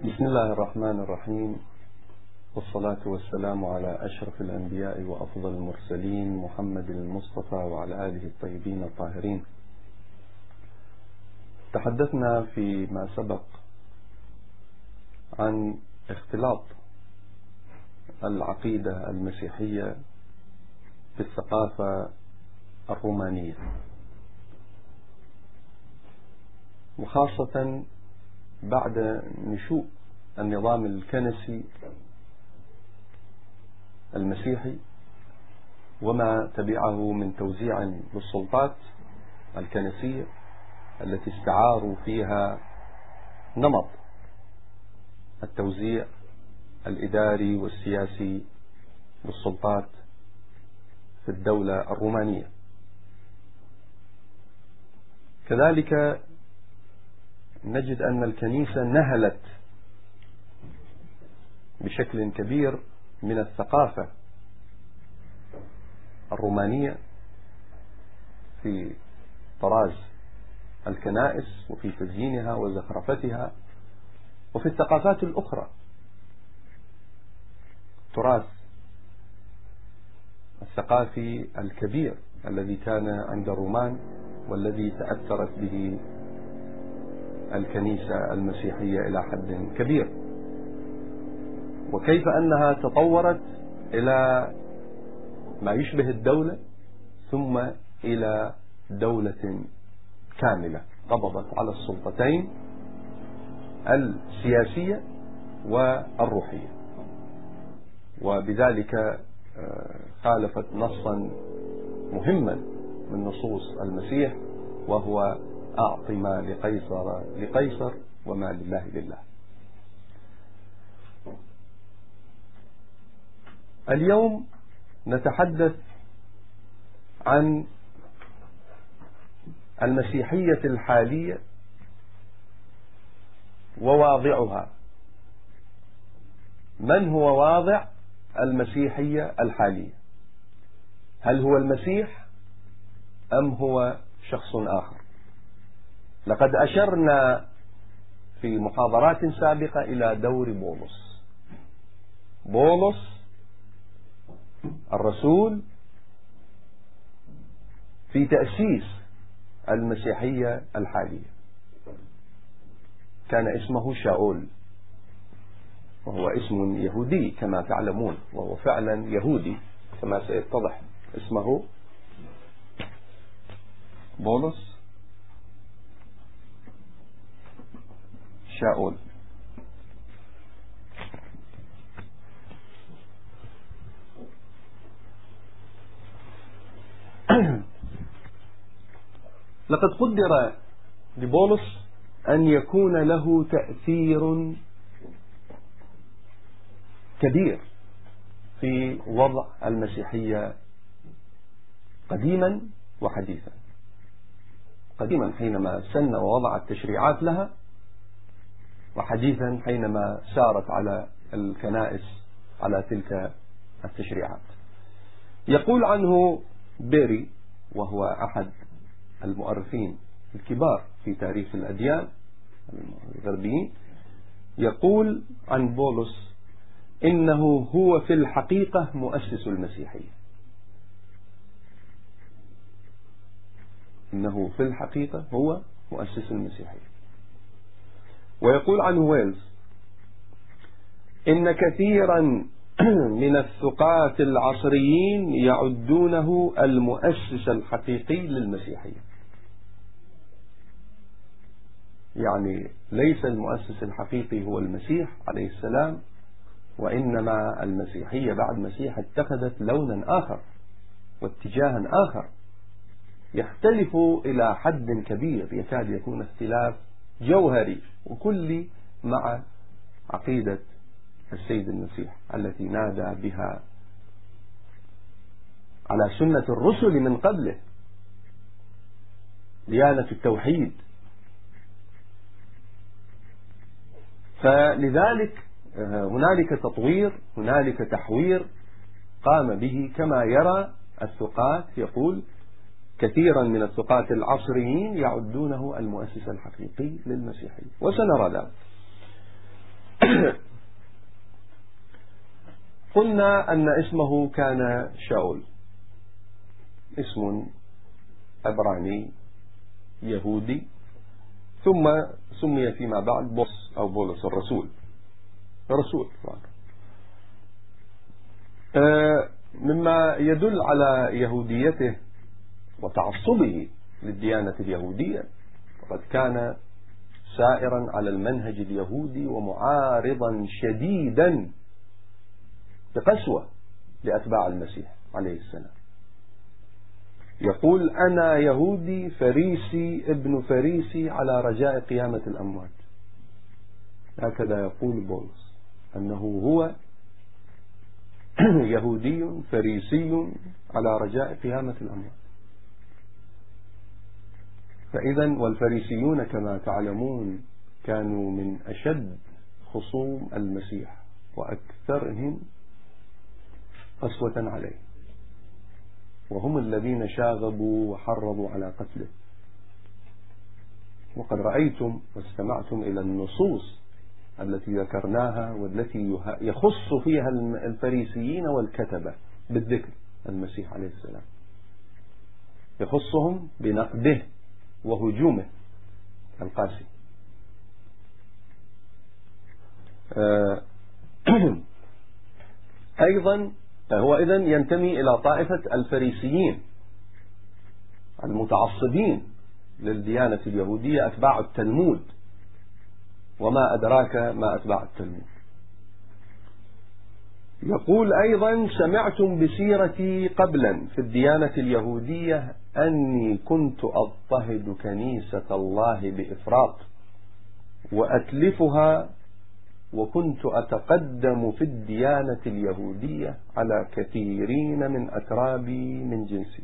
بسم الله الرحمن الرحيم، والصلاة والسلام على أشرف الأنبياء وأفضل المرسلين محمد المصطفى وعلى آله الطيبين الطاهرين. تحدثنا فيما سبق عن اختلاط العقيدة المسيحية بالثقافة الرومانية، وخاصة بعد نشوء النظام الكنسي المسيحي وما تبعه من توزيع للسلطات الكنسية التي استعاروا فيها نمط التوزيع الإداري والسياسي للسلطات في الدولة الرومانية. كذلك نجد أن الكنيسة نهلت بشكل كبير من الثقافة الرومانية في طراز الكنائس وفي تزيينها وزخرفتها وفي الثقافات الأخرى. التراث الثقافي الكبير الذي كان عند الرومان والذي تأثرت به الكنيسة المسيحية إلى حد كبير، وكيف أنها تطورت إلى ما يشبه الدولة ثم إلى دولة كاملة قبضت على السلطتين السياسية والروحية، وبذلك خالفت نصا مهما من نصوص المسيح، وهو أعط ما لقيصر لقيصر وما لله لله. اليوم نتحدث عن المسيحية الحالية وواضعها. من هو واضع المسيحية الحالية؟ هل هو المسيح أم هو شخص آخر؟ لقد أشرنا في محاضرات سابقة إلى دور بولس الرسول في تأسيس المسيحية الحالية. كان اسمه شاول، وهو اسم يهودي كما تعلمون، وهو فعلا يهودي كما سيتضح. اسمه بولس شاول. لقد قدر لبولس أن يكون له تأثير كبير في وضع المسيحية قديما وحديثا. قديما حينما سن ووضع التشريعات لها، وحديثا حينما سارت على الكنائس على تلك التشريعات. يقول عنه بيري، وهو أحد المؤرخين الكبار في تاريخ الأديان الغربيين، يقول عن بولس إنه هو في الحقيقة مؤسس المسيحية. إنه في الحقيقة هو مؤسس المسيحية. ويقول عنه ويلز إن كثيرا من الثقات العصريين يعدونه المؤسس الحقيقي للمسيحية. يعني ليس المؤسس الحقيقي هو المسيح عليه السلام، وإنما المسيحية بعد مسيح اتخذت لونا آخر واتجاها آخر يختلف إلى حد كبير، يكاد يكون اختلاف جوهري وكلي مع عقيدة السيد المسيح التي نادى بها على سنة الرسل من قبله، ديانة التوحيد. فلذلك هنالك تطوير، هنالك تحوير قام به كما يرى الثقات. يقول كثيرا من الثقات العصريين يعدونه المؤسس الحقيقي للمسيحية، وسنرى ذلك. قلنا أن اسمه كان شاول، اسم عبراني يهودي، ثم سمي فيما بعد بولس أو بولس الرسول، رسول. مما يدل على يهوديته وتعصبه للديانة اليهودية، وقد كان سائرا على المنهج اليهودي ومعارضا شديدا بقسوة لأتباع المسيح عليه السلام. يقول: أنا يهودي فريسي ابن فريسي على رجاء قيامة الأموات. هكذا يقول بولس، أنه هو يهودي فريسي على رجاء قيامة الأموات. فإذا والفريسيون كما تعلمون كانوا من أشد خصوم المسيح وأكثرهم قسوة عليه، وهم الذين شاغبوا وحرضوا على قتله. وقد رأيتم واستمعتم إلى النصوص التي ذكرناها والتي يخص فيها الفريسيين والكتبة بالذكر المسيح عليه السلام، يخصهم بنقده وهجومه القاسي. أيضا هو إذن ينتمي إلى طائفة الفريسيين المتعصبين للديانة اليهودية، أتباع التلمود. وما أدراك ما أتباع التلمود. يقول أيضا: سمعتم بسيرتي قبلا في الديانة اليهودية أني كنت أضطهد كنيسة الله بإفراط وأتلفها، وكنت أتقدم في الديانة اليهودية على كثيرين من أترابي من جنسي.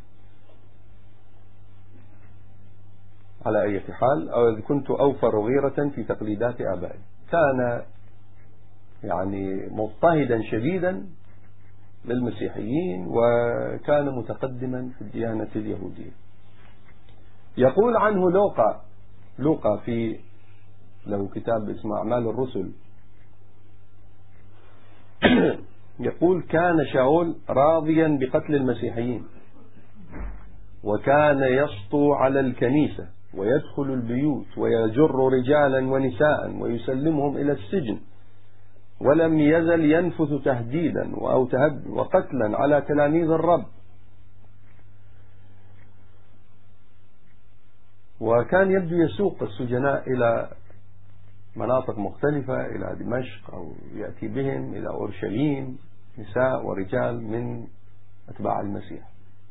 على أي حال، أو كنت أوفر غيرة في تقليدات آبائي. كان يعني مضطهدا شديدا للمسيحيين، وكان متقدما في الديانة اليهودية. يقول عنه لوقا في له كتاب اسمه أعمال الرسل، يقول: كان شاول راضيا بقتل المسيحيين، وكان يسطو على الكنيسة ويدخل البيوت ويجر رجالا ونساء ويسلمهم إلى السجن، ولم يزل ينفث تهديدا وقتلا على تلاميذ الرب. وكان يبدو يسوق السجناء إلى مناطق مختلفة، إلى دمشق، أو يأتي بهم إلى أورشليم، نساء ورجال من أتباع المسيح.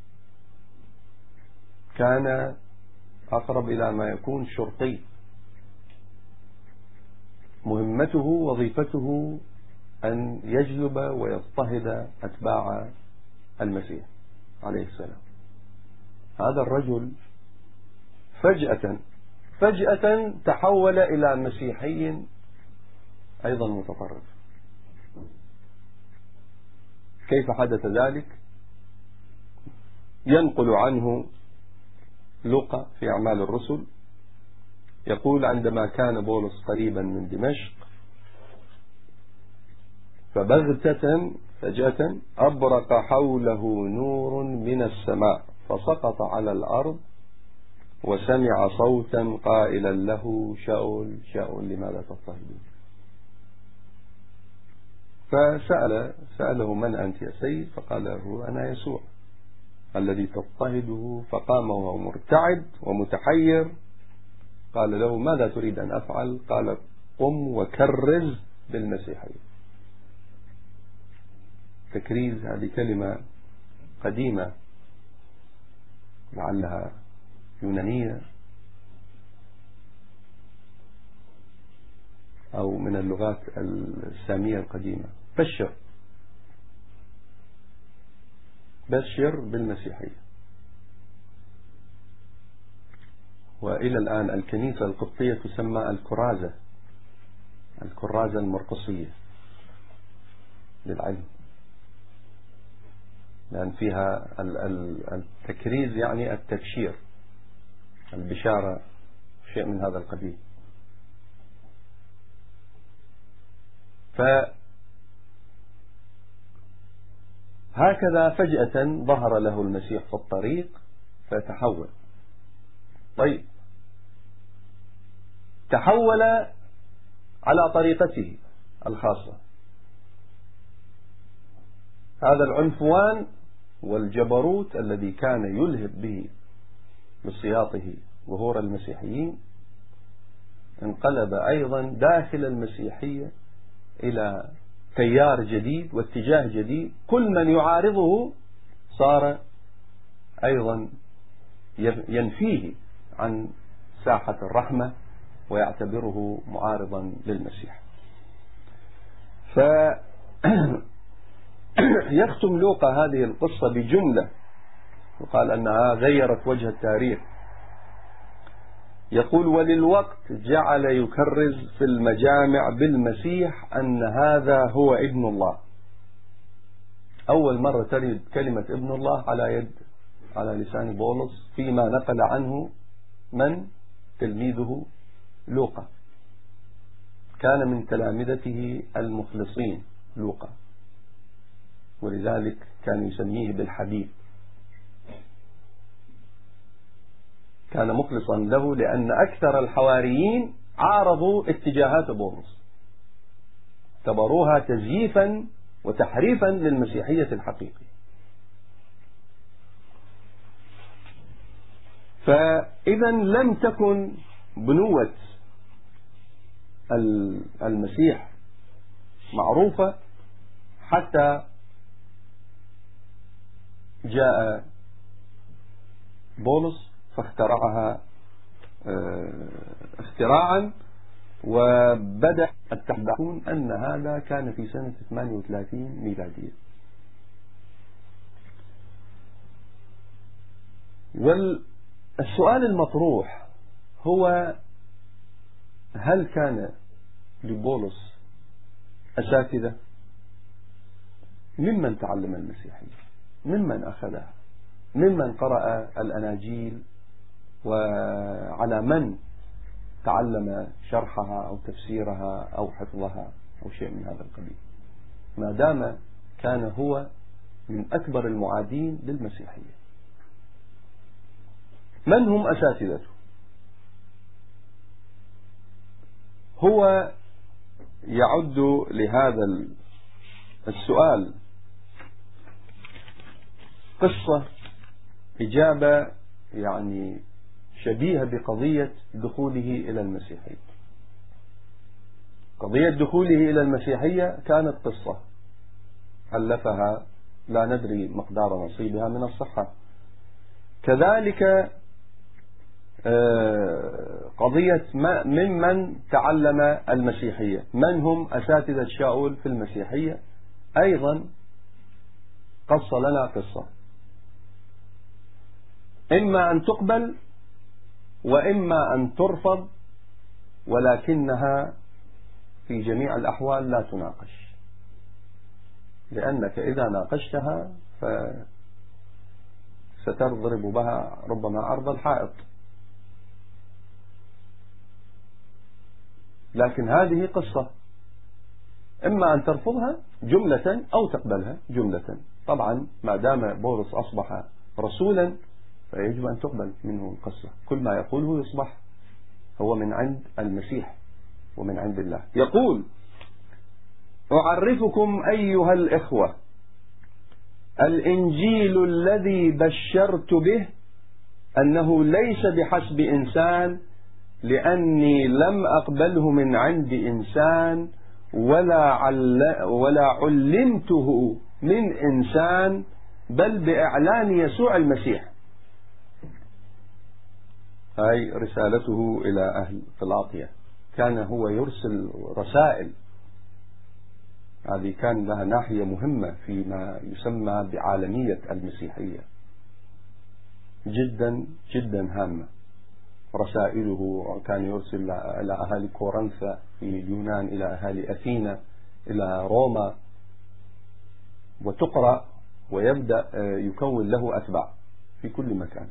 كان أقرب إلى ما يكون شرطي، مهمته وظيفته أن يجلب ويضطهد أتباع المسيح عليه السلام. هذا الرجل فجأة تحول إلى مسيحي أيضا متطرف. كيف حدث ذلك؟ ينقل عنه لوقا في أعمال الرسل، يقول: عندما كان بولس قريبا من دمشق، فجأة أبرق حوله نور من السماء، فسقط على الأرض، وسمع صوتا قائلا له: شاول شاول لماذا تضطهدني؟ فسأله: من أنت يا سيد؟ فقال له: أنا يسوع الذي تضطهده. فقام وهو مرتعد ومتحير، قال له: ماذا تريد أن أفعل؟ قال: قم وكرز بالمسيحية. تكريز هذه كلمة قديمة لعلها يونانية أو من اللغات السامية القديمة. بشر بالمسيحية. وإلى الآن الكنيسة القبطية تسمى الكرازة المرقسية للعلم، لأن فيها التكريز يعني التبشير، البشارة، شيء من هذا القبيل. هكذا فجأة ظهر له المسيح في الطريق فتحول. طيب، تحول على طريقته الخاصة. هذا العنفوان والجبروت الذي كان يلهب به بسياطه ظهور المسيحيين انقلب أيضا داخل المسيحية إلى تيار جديد واتجاه جديد. كل من يعارضه صار أيضا ينفيه عن ساحة الرحمة ويعتبره معارضا للمسيح. يختم لوقا هذه القصة بجملة وقال أنها غيرت وجه التاريخ. يقول: وللوقت جعل يكرز في المجامع بالمسيح أن هذا هو ابن الله. أول مرة ترد كلمة ابن الله على لسان بولس فيما نقل عنه من تلميذه لوقا. كان من تلامذته المخلصين لوقا، ولذلك كان يسميه بالحبيب. كان مخلصا له لأن أكثر الحواريين عارضوا اتجاهات بولس، اعتبروها تزييفا وتحريفا للمسيحية الحقيقية. فإذا لم تكن بنوة المسيح معروفة حتى جاء بولس فاخترعها اختراعا، وبدأ التحدثون أن هذا كان في سنة 38 ميلادية. والسؤال المطروح هو: هل كان لبولس أساتذة؟ ممن تعلم المسيحية؟ ممن أخذها؟ ممن قرأ الأناجيل؟ وعلى من تعلم شرحها أو تفسيرها أو حفظها أو شيء من هذا القبيل، ما دام كان هو من أكبر المعادين للمسيحية؟ من هم أساتذته؟ هو يعد لهذا السؤال قصة إجابة يعني شبيهة بقضية دخوله إلى المسيحية. قضية دخوله إلى المسيحية كانت قصة ألفها لا ندري مقدار نصيبها من الصحة. كذلك قضية ممن تعلم المسيحية، من هم أساتذة شاول في المسيحية، أيضا قص لنا قصة إما أن تقبل وإما أن ترفض، ولكنها في جميع الأحوال لا تناقش، لأنك إذا ناقشتها ستضرب بها ربما عرض الحائط. لكن هذه قصة، إما أن ترفضها جملة أو تقبلها جملة. طبعا ما دام بولس أصبح رسولا فيجب أن تقبل منه القصة. كل ما يقوله يصبح هو من عند المسيح ومن عند الله. يقول: أعرفكم أيها الإخوة الإنجيل الذي بشرت به أنه ليس بحسب إنسان، لأني لم أقبله من عند إنسان ولا علمته من إنسان، بل بإعلان يسوع المسيح. هاي رسالته إلى أهل غلاطيا. كان هو يرسل رسائل، هذه كان لها ناحية مهمة فيما يسمى بعالمية المسيحية، جدا جدا هامة. رسائله كان يرسل إلى أهالي كورنثا في اليونان، إلى أهالي أثينا، إلى روما، وتقرأ ويبدأ يكون له أتباع في كل مكان.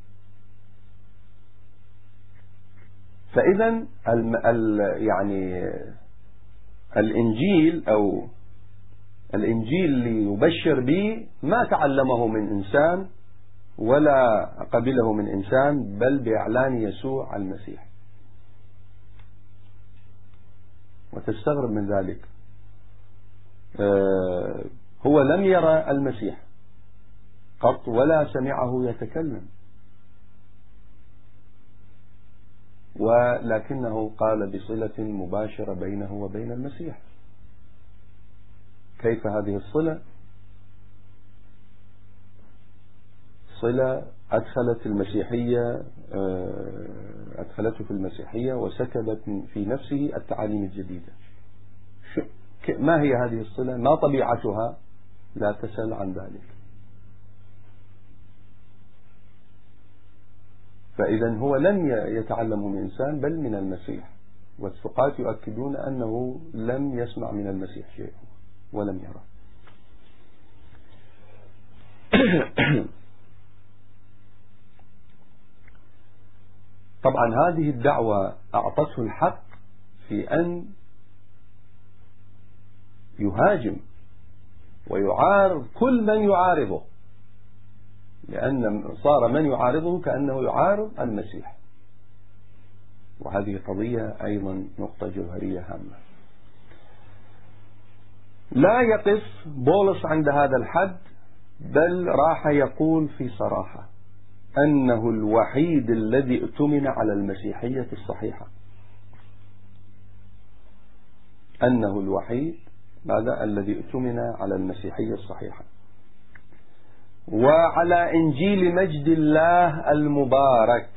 فإذا يعني الإنجيل أو الإنجيل اللي يبشر به ما تعلمه من إنسان ولا قبله من إنسان، بل بإعلان يسوع المسيح. وتستغرب من ذلك. هو لم يرى المسيح قط ولا سمعه يتكلم، ولكنه قال بصلة مباشرة بينه وبين المسيح. كيف هذه الصلة؟ صلة أدخلته في المسيحية وسكبت في نفسه التعاليم الجديدة. ما هي هذه الصلة؟ ما طبيعتها؟ لا تسأل عن ذلك. فإذا هو لم يتعلمه من إنسان بل من المسيح، والثقات يؤكدون أنه لم يسمع من المسيح شيء ولم يره. طبعا هذه الدعوة أعطته الحق في أن يهاجم ويعارض كل من يعارضه، لأن صار من يعارضه كأنه يعارض المسيح. وهذه قضية أيضا نقطة جوهرية هامة. لا يقف بولس عند هذا الحد، بل راح يقول في صراحة أنه الوحيد الذي اؤتمن على المسيحية الصحيحة. أنه الوحيد هذا الذي اؤتمن على المسيحية الصحيحة وعلى إنجيل مجد الله المبارك،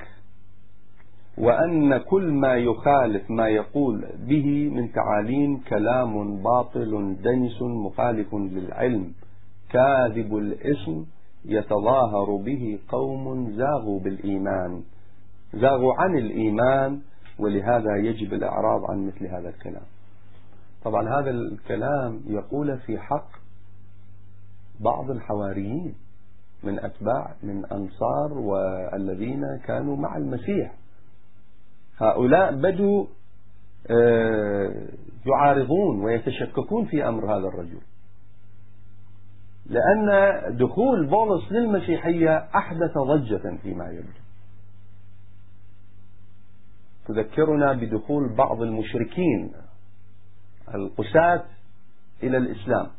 وأن كل ما يخالف ما يقول به من تعاليم كلام باطل دنس مخالف للعلم كاذب الاسم يتظاهر به قوم زاغوا بالإيمان، زاغوا عن الإيمان، ولهذا يجب الإعراض عن مثل هذا الكلام. طبعا هذا الكلام يقول في حق بعض الحواريين من أتباع من أنصار والذين كانوا مع المسيح. هؤلاء بدوا يعارضون ويتشككون في أمر هذا الرجل، لأن دخول بولس للمسيحية أحدث ضجة فيما يبدو. تذكرنا بدخول بعض المشركين القساة إلى الإسلام،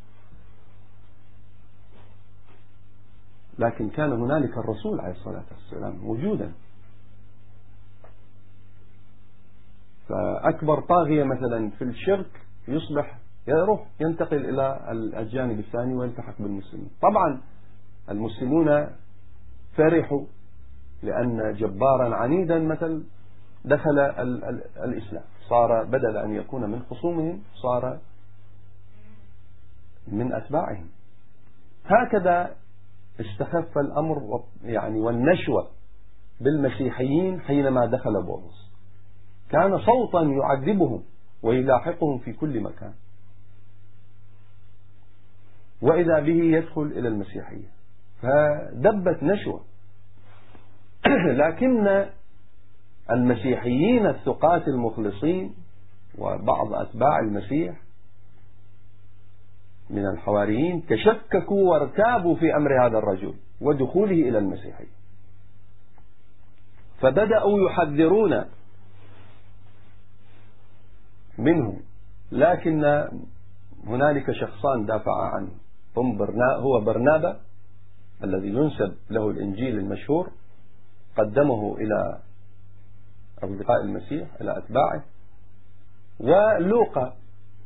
لكن كان هنالك الرسول عليه الصلاة والسلام موجودا. فأكبر طاغية مثلا في الشرك يصبح يروح ينتقل إلى الجانب الثاني ويلتحق بالمسلمين. طبعا المسلمون فرحوا لأن جبارا عنيدا مثل دخل الإسلام، صار بدل أن يكون من خصومهم صار من أتباعهم. هكذا استخف الأمر يعني والنشوة بالمسيحيين حينما دخل بولس، كان صوتا يعذبهم ويلاحقهم في كل مكان، وإذا به يدخل إلى المسيحية، فدبت نشوة. لكن المسيحيين الثقات المخلصين وبعض أتباع المسيح من الحواريين تشككوا وارتابوا في أمر هذا الرجل ودخوله إلى المسيحية، فبدأوا يحذرون منه. لكن هنالك شخصان دافعا عنه، هو برنابا الذي ينسب له الإنجيل المشهور، قدمه إلى أصدقاء المسيح إلى أتباعه، ولوقا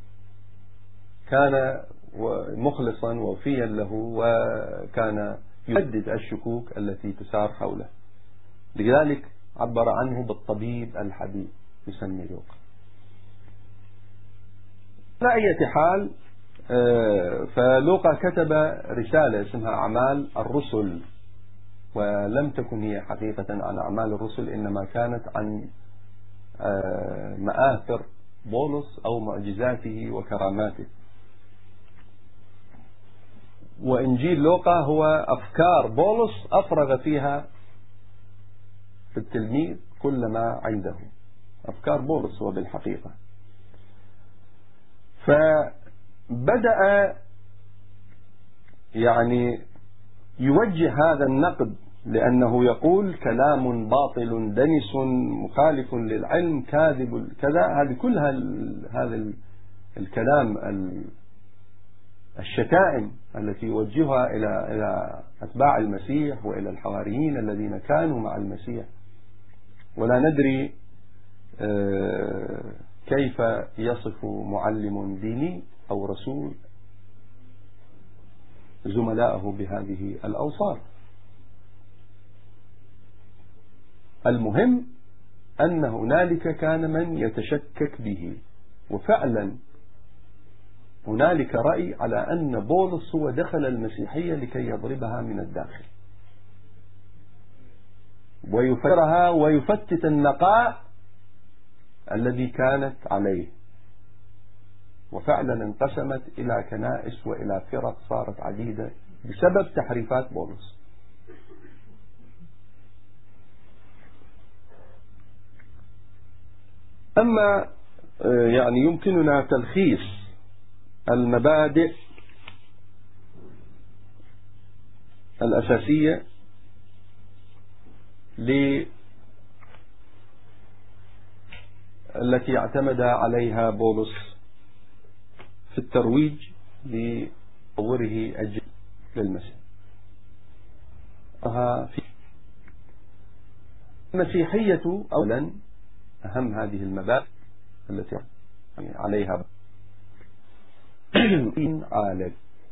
كان مخلصا وفيا له وكان يهدد الشكوك التي تسار حوله، لذلك عبر عنه بالطبيب الحبيب يسمي لوقا. على أي حال فلوقا كتب رسالة اسمها أعمال الرسل، ولم تكن هي حقيقة عن أعمال الرسل، إنما كانت عن مآثر بولس أو معجزاته وكراماته. وإنجيل لوقا هو أفكار بولس أفرغ فيها في التلميذ كل ما عنده، أفكار بولس هو بالحقيقة. فبدأ يعني يوجه هذا النقد، لأنه يقول كلام باطل دنس مخالف للعلم كاذب كذا. هذه كلها هذا الكلام الشتائم التي يوجهها إلى أتباع المسيح وإلى الحواريين الذين كانوا مع المسيح. ولا ندري كيف يصف معلم ديني أو رسول زملائه بهذه الأوصاف. المهم أن هنالك كان من يتشكك به، وفعلا هنالك رأي على أن بولس هو دخل المسيحية لكي يضربها من الداخل ويفرها ويفتت النقاء الذي كانت عليه. وفعلا انقسمت إلى كنائس وإلى فرق صارت عديدة بسبب تحريفات بولس. أما يعني يمكننا تلخيص المبادئ الأساسية التي اعتمد عليها بولس في الترويج لتصوره الجديد للمسيح. المسيحية أولا أهم هذه المبادئ التي عليها عالم.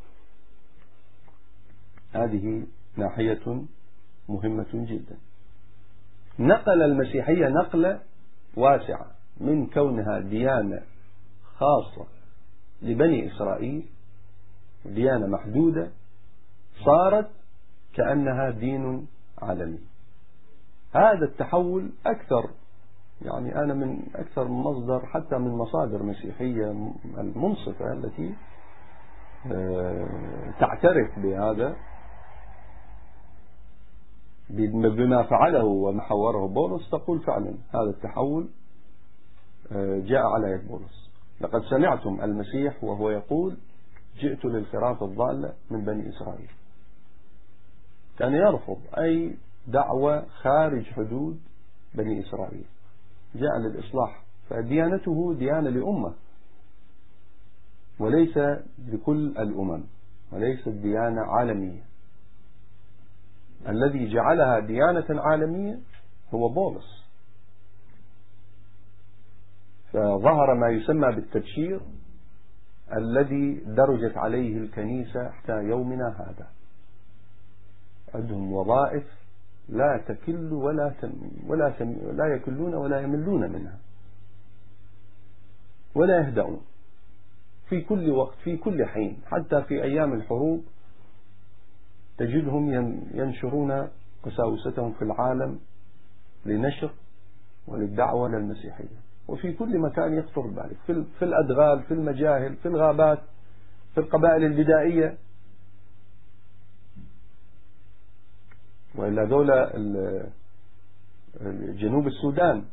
هذه ناحية مهمة جدا. نقل المسيحية نقلة واسعة من كونها ديانة خاصة لبني إسرائيل، ديانة محدودة، صارت كأنها دين عالمي. هذا التحول أكثر، يعني أنا من أكثر مصدر حتى من مصادر مسيحية المنصفة التي تعترف بهذا بما فعله وما حوره بولس، تقول فعلا هذا التحول جاء على يد بولس. لقد سمعتم المسيح وهو يقول جئت للخراف الضالة من بني إسرائيل. كان يرفض أي دعوة خارج حدود بني إسرائيل، جاء للإصلاح. فديانته ديانة لأمة وليس لكل الأمم، وليست ديانة عالمية. الذي جعلها ديانة عالمية هو بولس. فظهر ما يسمى بالتبشير الذي درجت عليه الكنيسة حتى يومنا هذا. عندهم وظائف لا تكل لا يكلون ولا يملون منها ولا يهدؤون في كل وقت في كل حين. حتى في أيام الحروب تجدهم ينشرون قساوستهم في العالم لنشر وللدعوة للمسيحية. وفي كل مكان يخطر بذلك، في الأدغال، في المجاهل، في الغابات، في القبائل البدائية. وإلا دولة جنوب السودان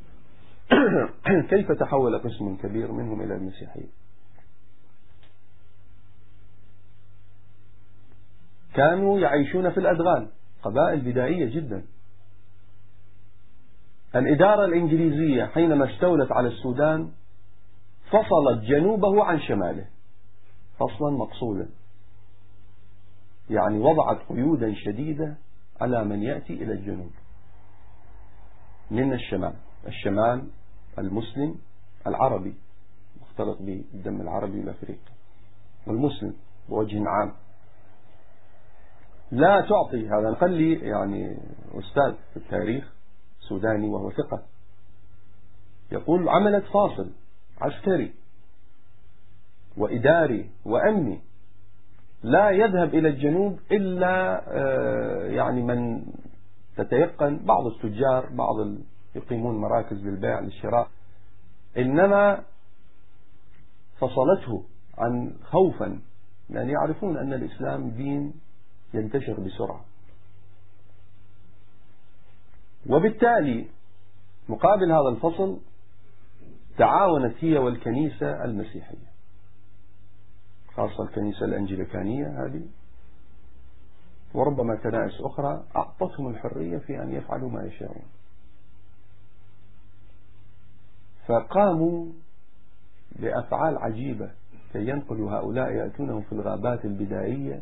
كيف تحول قسم كبير منهم إلى المسيحية؟ كانوا يعيشون في الأدغال، قبائل بدائية جدا. الإدارة الإنجليزية حينما استولت على السودان فصلت جنوبه عن شماله فصلا مقصودا، يعني وضعت قيودا شديدة على من يأتي إلى الجنوب من الشمال المسلم العربي مختلط بالدم العربي والأفريقي والمسلم بوجه عام. لا تعطي هذا. قال لي يعني أستاذ في التاريخ سوداني وهو ثقة، يقول عملت فاصل عسكري وإداري وأمني لا يذهب إلى الجنوب إلا يعني من تتيقن، بعض التجار، بعض يقيمون مراكز للبيع للشراء، إنما فصلته عن خوفا، لأن يعرفون أن الإسلام دين ينتشر بسرعة. وبالتالي مقابل هذا الفصل تعاونت هي والكنيسة المسيحية، خاصة الكنيسة الأنجليكانية هذه وربما كنائس أخرى أعطتهم الحرية في أن يفعلوا ما يشاءون. فقاموا بأفعال عجيبة كي ينقلوا هؤلاء، يأتونهم في الغابات البدائية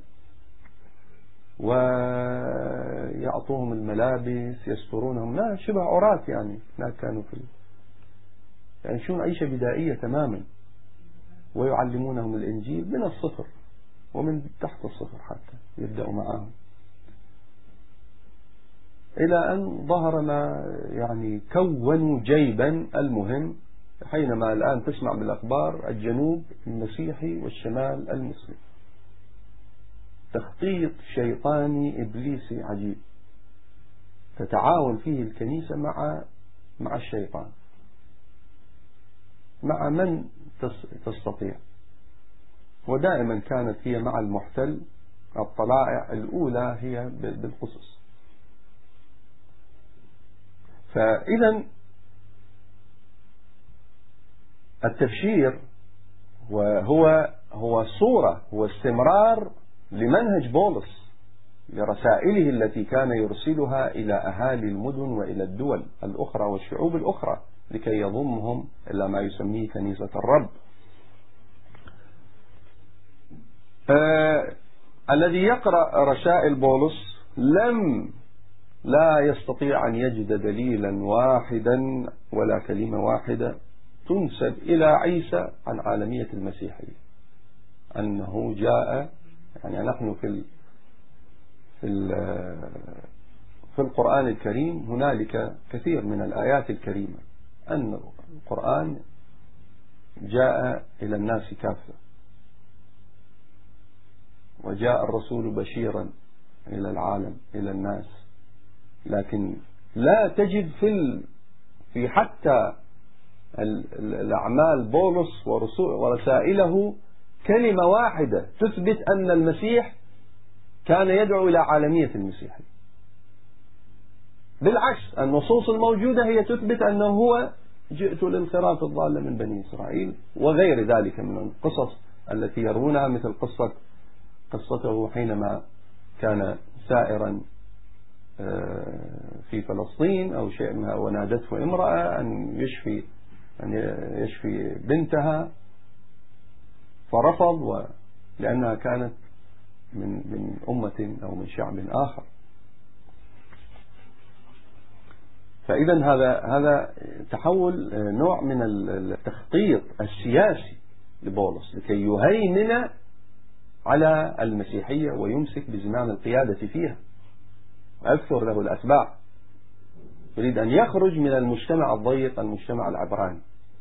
ويعطوهم الملابس، يسترونهم، لا شبه عراة يعني، ما كانوا يعيشون عيشة بدائية تماما، ويعلمونهم الإنجيل من الصفر ومن تحت الصفر حتى يبدأوا معهم، إلى أن ظهر ما يعني كونوا جيبا. المهم حينما الآن تسمع بالأخبار الجنوب المسيحي والشمال المسلم، تخطيط شيطاني إبليسي عجيب تتعاون فيه الكنيسة مع الشيطان، مع من تستطيع. ودائما كانت هي مع المحتل، الطلائع الأولى هي بالقصص. فإذا التبشير هو صورة، هو استمرار لمنهج بولس، لرسائله التي كان يرسلها إلى أهالي المدن وإلى الدول الأخرى والشعوب الأخرى لكي يضمهم إلى ما يسميه كنيسة الرب. الذي يقرأ رسائل بولس لا يستطيع أن يجد دليلا واحدا ولا كلمة واحدة تنسب إلى عيسى عن عالمية المسيحية، أنه جاء. يعني نحن في القرآن الكريم هنالك كثير من الآيات الكريمة أن القرآن جاء إلى الناس كافة، وجاء الرسول بشيرا إلى العالم إلى الناس، لكن لا تجد في حتى الأعمال بولس ورسائله كلمة واحدة تثبت أن المسيح كان يدعو إلى عالمية المسيحية. بالعكس، النصوص الموجودة هي تثبت أنه هو جئت لانصراف الضالة من بني إسرائيل وغير ذلك من القصص التي يروونها، مثل قصته حينما كان سائرا في فلسطين أو شيء منها، ونادته امرأة أن يشفي بنتها فرفض، لأنها كانت من أمة أو من شعب آخر. فإذا هذا تحول نوع من التخطيط السياسي لبولس لكي يهيمن على المسيحية ويمسك بزمام القيادة فيها ويكثر له الأتباع. يريد أن يخرج من المجتمع الضيق، المجتمع العبراني.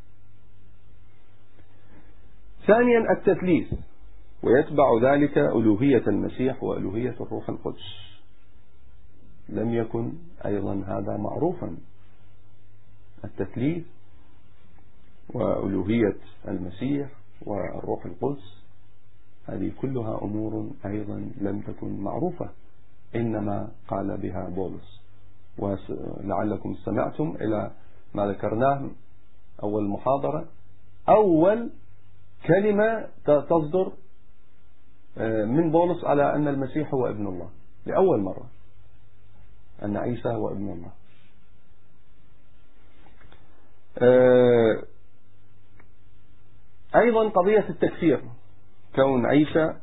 ثانيا التثليث، ويتبع ذلك ألوهية المسيح وألوهية الروح القدس. لم يكن أيضا هذا معروفا، التثليث وألوهية المسيح والروح القدس، هذه كلها أمور أيضا لم تكن معروفة، إنما قال بها بولس. ولعلكم استمعتم إلى ما ذكرناه أول محاضرة، أول كلمة تصدر من بولس على أن المسيح هو ابن الله، لأول مرة أن عيسى هو ابن الله. أيضا قضية التكفير، كون عيسى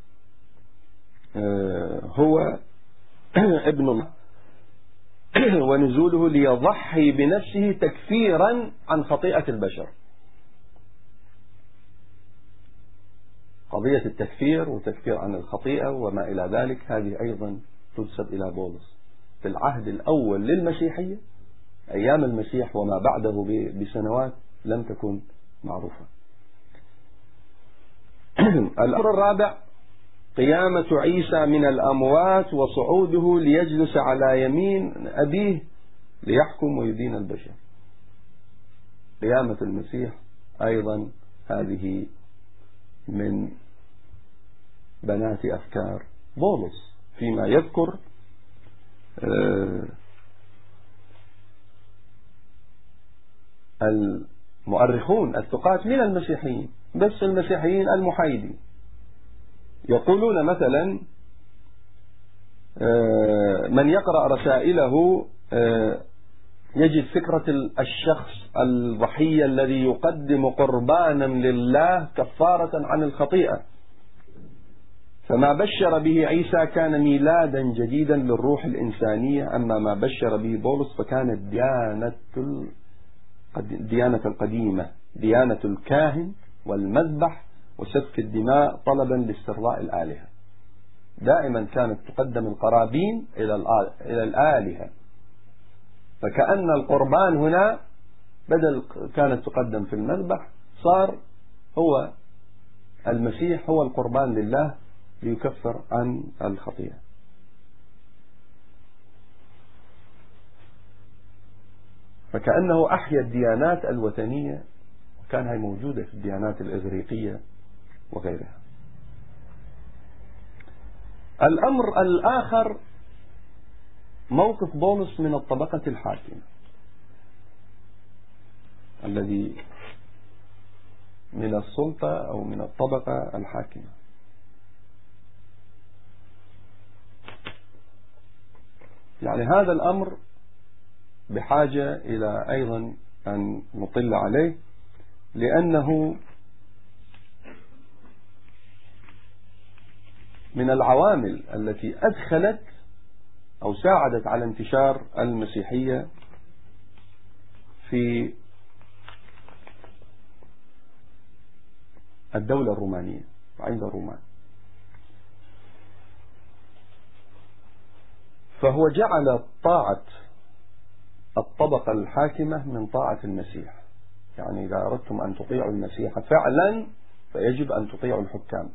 هو ابن الله، ونزوله ليضحي بنفسه تكفيرا عن خطيئة البشر. قضية التكفير وتكفير عن الخطيئة وما إلى ذلك، هذه أيضا تنسب إلى بولس. في العهد الأول للمسيحية أيام المسيح وما بعده بسنوات لم تكن معروفة. الأمر الرابع قيامة عيسى من الأموات وصعوده ليجلس على يمين أبيه ليحكم ويدين البشر. قيامة المسيح أيضا هذه من بنات أفكار بولس، فيما يذكر المؤرخون الثقات من المسيحيين، بس المسيحيين المحايدين يقولون مثلا من يقرأ رسائله يجد فكرة الشخص الضحية الذي يقدم قربانا لله كفارة عن الخطيئة. فما بشر به عيسى كان ميلادا جديدا للروح الإنسانية، أما ما بشر به بولس فكانت الديانة القديمة، ديانة الكاهن والمذبح وسفك الدماء طلبا لاسترضاء الآلهة. دائما كانت تقدم القرابين إلى الآلهة، فكأن القربان هنا بدل كانت تقدم في المذبح صار هو المسيح هو القربان لله ليكفر عن الخطيئة. فكأنه أحيا الديانات الوثنية، وكان هي موجودة في الديانات الإغريقية وغيرها. الأمر الآخر موقف بولس من الطبقة الحاكمة الذي من السلطة أو من الطبقة الحاكمة. يعني هذا الأمر بحاجة إلى أيضا أن نطل عليه، لأنه من العوامل التي أدخلت أو ساعدت على انتشار المسيحية في الدولة الرومانية عند الرومان. فهو جعل طاعة الطبقة الحاكمة من طاعة المسيح. يعني إذا أردتم أن تطيعوا المسيح فعلا فيجب أن تطيعوا الحكام،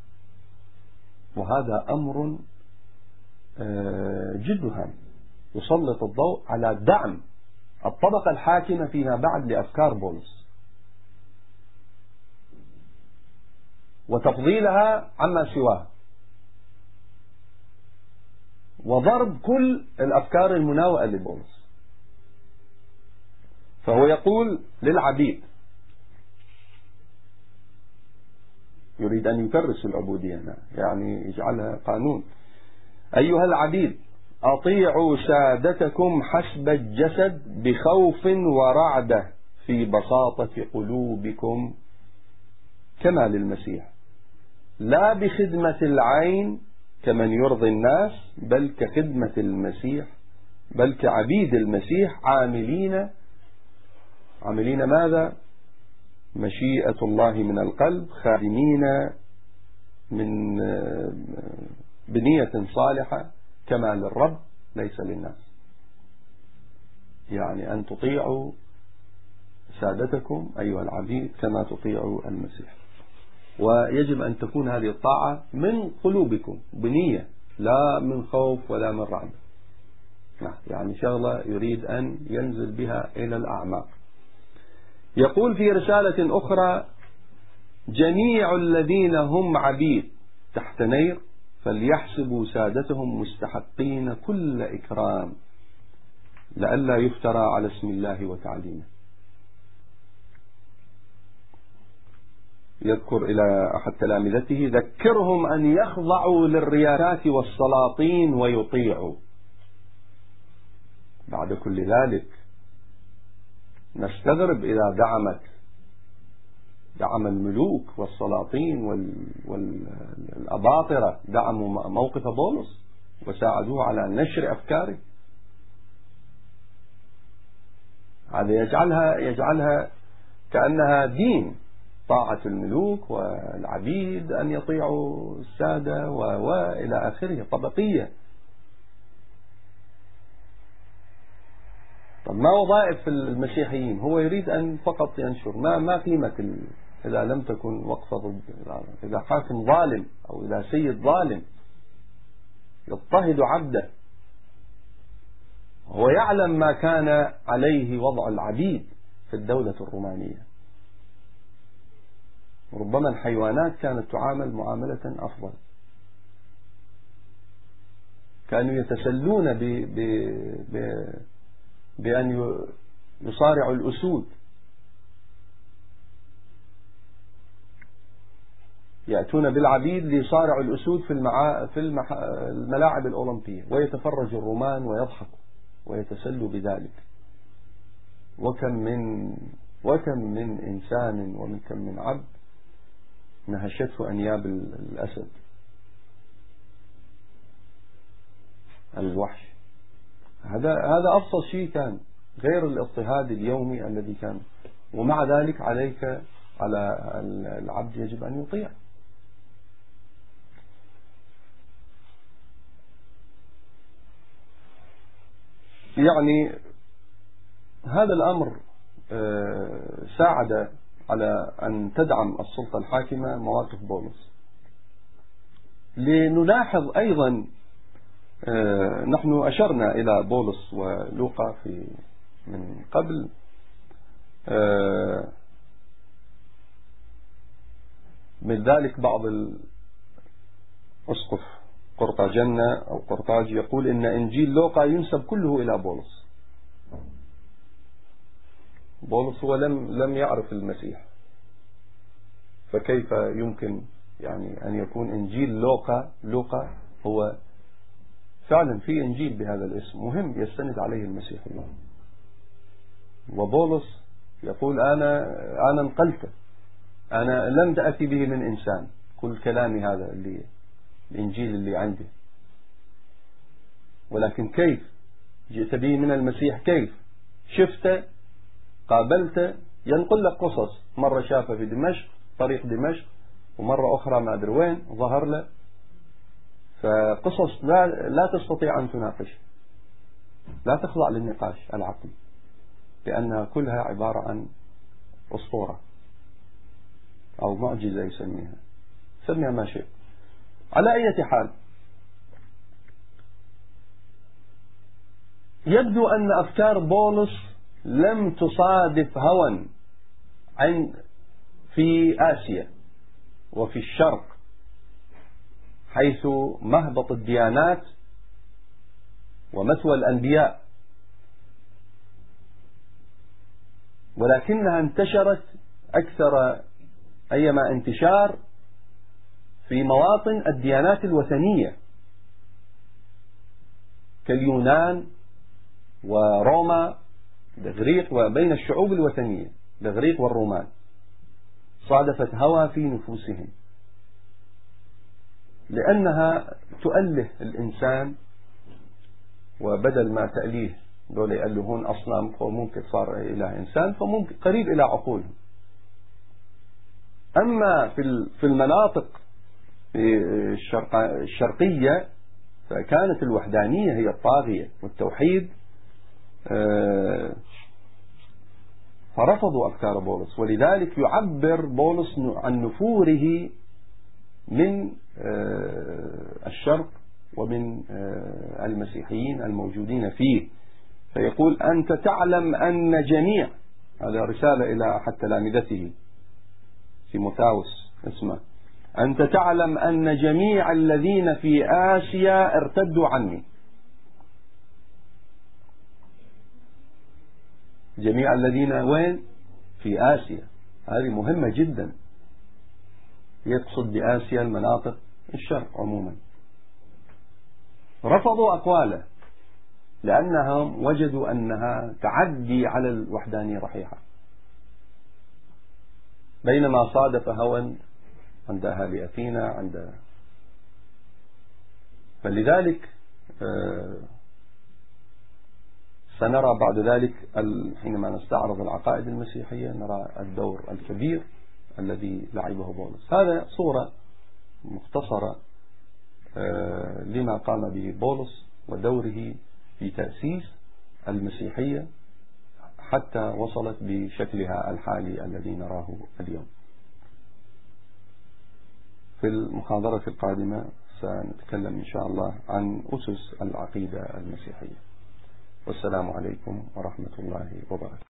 وهذا أمر جد هام يسلط الضوء على دعم الطبقة الحاكمة فيما بعد لأفكار بولس وتفضيلها عما سواها، وضرب كل الأفكار المناوئة لبولس. فهو يقول للعبيد، يريد أن يكرس العبودية، يعني يجعلها قانون: أيها العبيد أطيعوا سادتكم حسب الجسد بخوف ورعدة في بساطة قلوبكم كما للمسيح، لا بخدمة العين كمن يرضي الناس، بل كخدمة المسيح، بل كعبيد المسيح، عاملين ماذا؟ مشيئة الله من القلب، خادمين من بنية صالحة كما للرب ليس للناس. يعني أن تطيعوا سادتكم أيها العبيد كما تطيعوا المسيح، ويجب أن تكون هذه الطاعة من قلوبكم بنية، لا من خوف ولا من رعب. يعني شغلة يريد أن ينزل بها إلى الأعماق. يقول في رسالة أخرى: جميع الذين هم عبيد تحت نير فليحسبوا سادتهم مستحقين كل إكرام لئلا يفترى على اسم الله وتعليمه. يذكر إلى أحد تلامذته: ذكرهم أن يخضعوا للرياسات والسلاطين ويطيعوا. بعد كل ذلك نستغرب إذا دعم الملوك والسلاطين والأباطرة دعموا موقف بولس وساعدوه على نشر أفكاره. هذا يجعلها كأنها دين، طاعة الملوك والعبيد أن يطيعوا السادة وإلى آخره، طبقية. طب ما وظائف المسيحيين؟ هو يريد أن فقط ينشر. ما قيمة إذا لم تكن وقفة ضد، إذا حاكم ظالم أو إذا سيد ظالم يضطهد عبده. هو يعلم ما كان عليه وضع العبيد في الدولة الرومانية. ربما الحيوانات كانت تعامل معاملة أفضل، كانوا يتسلون بأن يصارعوا الأسود. يأتون بالعبيد ليصارعوا الأسود في الملاعب الأولمبية، ويتفرج الرومان ويضحكوا ويتسلوا بذلك. وكم من إنسان وكم من عبد نهشته أنياب الأسد الوحش. هذا أبسط شيء كان، غير الاضطهاد اليومي الذي كان. ومع ذلك على العبد يجب أن يطيع. يعني هذا الأمر ساعد على أن تدعم السلطة الحاكمة مواقف بولس. لنلاحظ أيضا، نحن أشرنا إلى بولس ولوقا من قبل، من ذلك بعض الأسقف قرطاجنة أو قرطاج يقول إن إنجيل لوقا ينسب كله إلى بولس. بولس هو لم يعرف المسيح، فكيف يمكن يعني أن يكون إنجيل لوقا هو فعلا في إنجيل بهذا الاسم مهم يستند عليه المسيح اليوم. وبولس يقول أنا نقلته، أنا لم تأتي به من إنسان، كل كلامي هذا الإنجيل اللي عندي، ولكن كيف جئت به من المسيح؟ كيف شفته قابلته؟ ينقل لك قصص، مرة شافه في دمشق، طريق دمشق، ومرة أخرى ما أدري وين ظهر له. فقصص لا تستطيع أن تناقش، لا تخضع للنقاش العقلي، لأنها كلها عبارة عن أسطورة أو معجزة سميها ما شئت. على أي حال، يبدو أن أفكار بولس لم تصادف هوى في آسيا وفي الشرق، حيث مهبط الديانات ومثوى الأنبياء، ولكنها انتشرت أكثر أيما انتشار في مواطن الديانات الوثنية كاليونان وروما، الإغريق، وبين الشعوب الوثنية الإغريق والرومان، صادفت هوى في نفوسهم، لأنها تؤله الإنسان، وبدل ما تأليه دول يألهون أصنام فممكن صار إله إنسان، فممكن قريب إلى عقولهم. أما في المناطق الشرقية فكانت الوحدانية هي الطاغية والتوحيد، فرفضوا أفكار بولس. ولذلك يعبر بولس عن نفوره من الشرق ومن المسيحيين الموجودين فيه، فيقول أنت تعلم أن جميع، هذا رسالة إلى أحد تلامذته تيموثاوس اسمه، أنت تعلم أن جميع الذين في آسيا ارتدوا عني. جميع الذين وين؟ في آسيا. هذه مهمة جدا، يقصد بآسيا المناطق الشرق عموما. رفضوا أقواله لأنهم وجدوا أنها تعدي على الوحدانية رحيحة، بينما صادف هوى عند أهالي أثينا فلذلك سنرى بعد ذلك حينما نستعرض العقائد المسيحية نرى الدور الكبير الذي لعبه بولس. هذا صورة مختصرة لما قام به بولس ودوره في تأسيس المسيحية حتى وصلت بشكلها الحالي الذي نراه اليوم. في المحاضرة القادمة سنتكلم إن شاء الله عن أسس العقيدة المسيحية. والسلام عليكم ورحمة الله وبركاته.